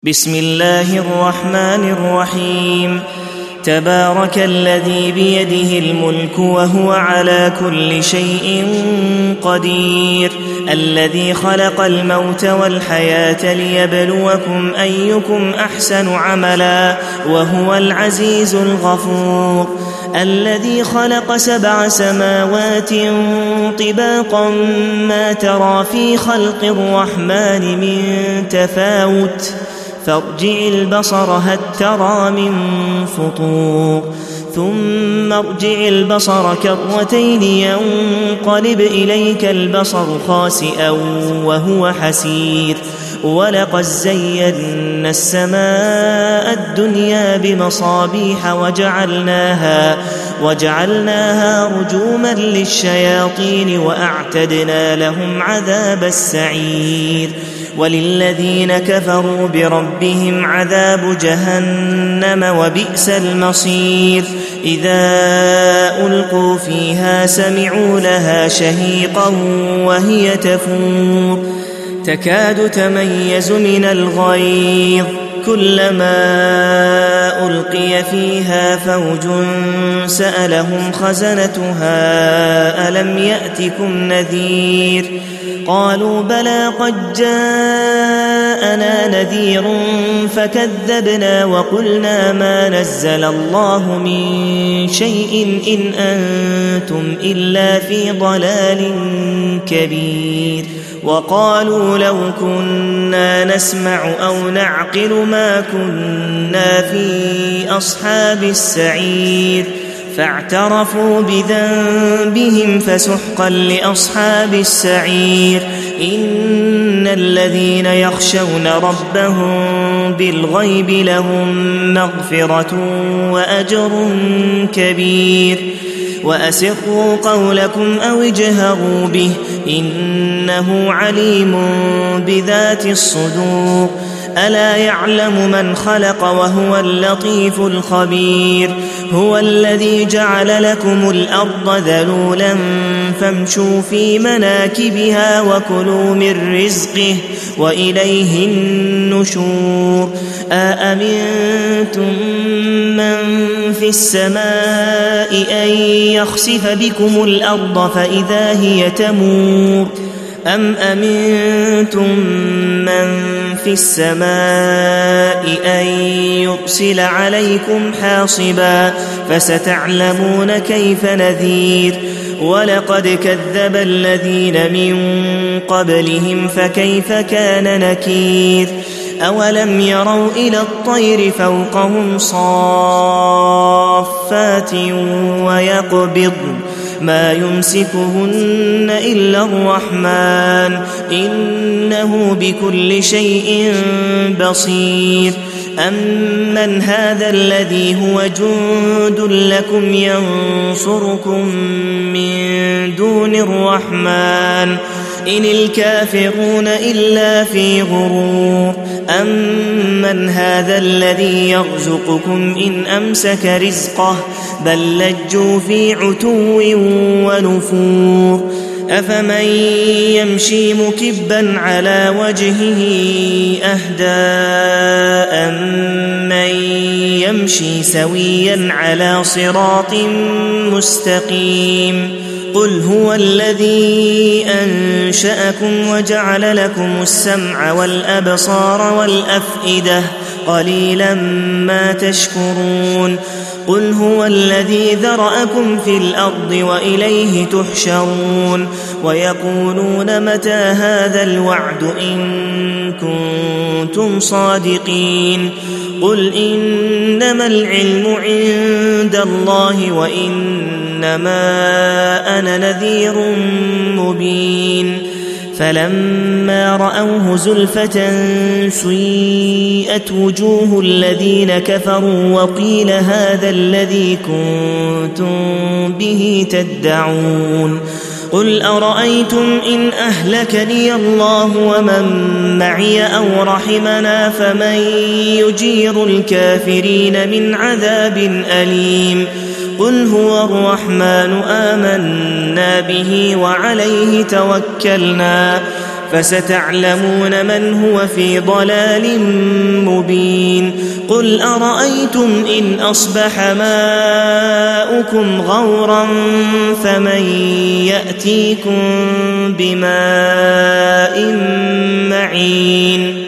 بسم الله الرحمن الرحيم. تبارك الذي بيده الملك وهو على كل شيء قدير، الذي خلق الموت والحياة ليبلوكم أيكم أحسن عملا وهو العزيز الغفور، الذي خلق 7 سماوات طباقا ما ترى في خلق الرحمن من تفاوت فارجع البصر هل ترى من فطور، ثم ارجع البصر كرتين ينقلب إليك البصر خاسئا وهو حسير، ولقد زينا السماء الدنيا بمصابيح وجعلناها رجوما للشياطين وأعتدنا لهم عذاب السعير، وللذين كفروا بربهم عذاب جهنم وبئس المصير، إذا ألقوا فيها سمعوا لها شهيقا وهي تفور تكاد تميز من الغيظ، كلما ألقي فيها فوج سألهم خزنتها ألم يأتكم نذير، قالوا بلى قد جاءنا نذير فكذبنا وقلنا ما نزل الله من شيء إن أنتم إلا في ضلال كبير، وقالوا لو كنا نسمع أو نعقل ما كنا في أصحاب السعير، فاعترفوا بذنبهم فسحقا لأصحاب السعير، إن الذين يخشون ربهم بالغيب لهم مغفرة وأجر كبير، وأسروا قولكم أو اجهروا به إنه عليم بذات الصدور، ألا يعلم من خلق وهو اللطيف الخبير، هو الذي جعل لكم الأرض ذلولا فامشوا في مناكبها وكلوا من رزقه وإليه النشور، أأمنتم من في السماء أن يخسف بكم الأرض فإذا هي تمور، أم أمنتم من في السماء أن يرسل عليكم حاصبا فستعلمون كيف نذير، ولقد كذب الذين من قبلهم فكيف كان نكير، أولم يروا إلى الطير فوقهم صافات ويقبض ما يمسكهن إلا الرحمن إنه بكل شيء بصير، أمن هذا الذي هو جند لكم ينصركم من دون الرحمن إن الكافرون إلا في غرور، أمن هذا الذي يرزقكم إن أمسك رزقه بل لجوا في عتو ونفور، أفمن يمشي مكبا على وجهه أهدى أمن يمشي سويا على صراط مستقيم، قل هو الذي أنشأكم وجعل لكم السمع والأبصار والأفئدة قليلا ما تشكرون، قل هو الذي ذرأكم في الأرض وإليه تحشرون، ويقولون متى هذا الوعد إن كنتم صادقين، قل إنما العلم عند الله وإنما أنا نذير مبين، فلما رأوه زلفة سيئت وجوه الذين كفروا وقيل هذا الذي كنتم به تدعون، قل أرأيتم إن أهلكني الله ومن معي أو رحمنا فمن يجير الكافرين من عذاب أليم، قل هو الرحمن آمنا به وعليه توكلنا فستعلمون من هو في ضلال مبين قل أرأيتم إن أصبح ماؤكم غورا فمن يأتيكم بماء معين